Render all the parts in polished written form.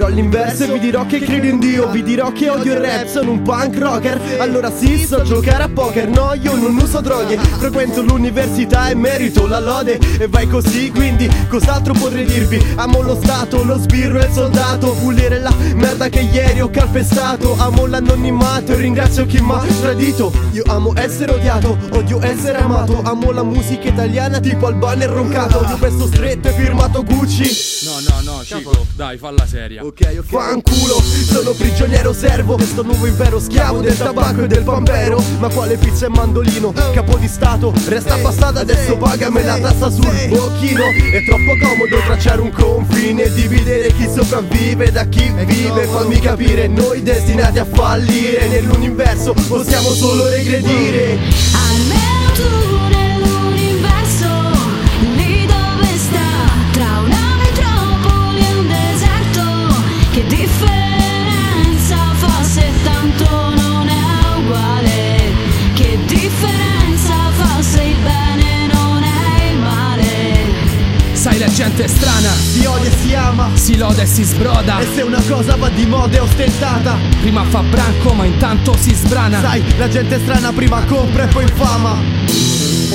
all'inverso e vi dirò che credo in Dio. Vi dirò che odio il rap, sono un punk rocker. Allora sì, so giocare a poker, no io non uso droghe. Frequento l'università e merito la lode. E vai così, quindi cos'altro potrei dirvi? Amo lo Stato, lo sbirro e il soldato. Pulire la merda che ieri ho calpestato. Amo l'anonimato e ringrazio chi m'ha tradito. Io amo essere odiato, odio essere amato. Amo la musica italiana tipo Albano e Roncato. Odio questo stretto e firmato Gucci. No, Cico, dai, falla seria. Ok. Fanculo, sono prigioniero servo. Questo nuovo impero schiavo del tabacco e del pampero. Ma quale pizza e mandolino? Capo di stato, resta passata, adesso pagami la tassa sul bocchino. È troppo comodo tracciare un confine e dividere chi sopravvive da chi vive. Fammi capire, noi destinati a fallire. Nell'universo possiamo solo regredire. Almeno tu nell'universo, lì dove sta, tra una metropoli e un deserto. Che differenza fa se tanto non è uguale? Che differenza fa se il bene non è il male? Sai, la gente è strana, Si odia e si ama, si loda e si sbroda. e se una cosa va di moda è ostentata. Prima fa branco ma intanto si sbrana. Sai, la gente è strana, prima compra e poi infama.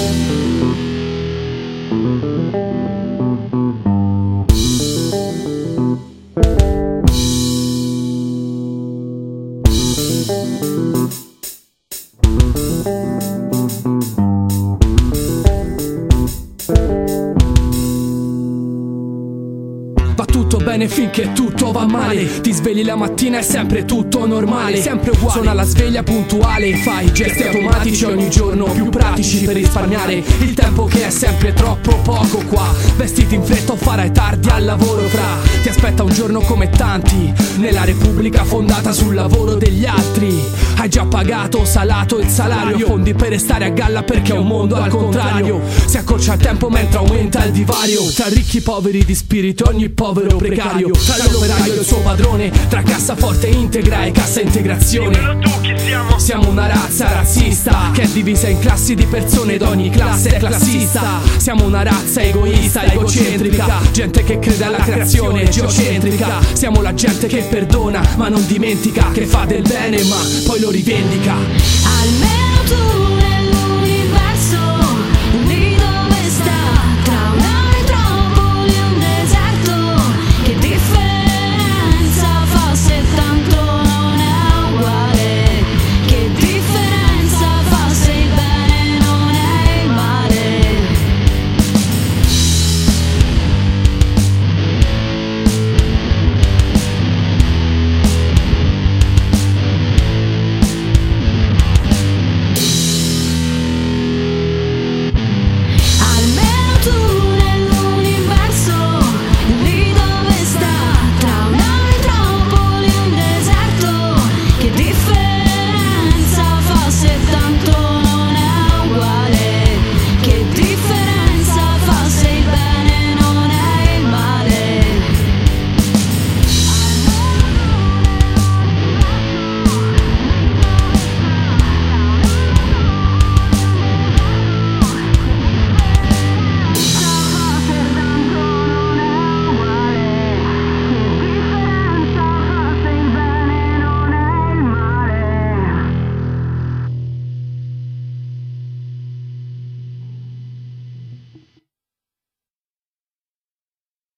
Va tutto bene finché tutto va male. Ti svegli la mattina è sempre tutto normale, sempre uguale. Suona la sveglia puntuale, fai gesti automatici ogni giorno più pratici per risparmiare il tempo che è sempre troppo poco qua. Vestiti in fretta o farai tardi al lavoro fra. Ti aspetta un giorno come tanti nella Repubblica fondata sul lavoro degli altri. Hai già pagato, salato il salario, fondi per restare a galla perché è un mondo al contrario. Si accorcia il tempo mentre aumenta il divario tra ricchi poveri di spirito, ogni povero precario, tra l'operaio e il suo padrone, tra cassaforte integra e cassa integrazione. Siamo una razza razzista che è divisa in classi di persone, ed ogni classe è classista. Siamo una razza egoista, egocentrica, gente che crede alla creazione geocentrica. Siamo la gente che perdona ma non dimentica, che fa del bene ma poi lo rivendica. Almeno tu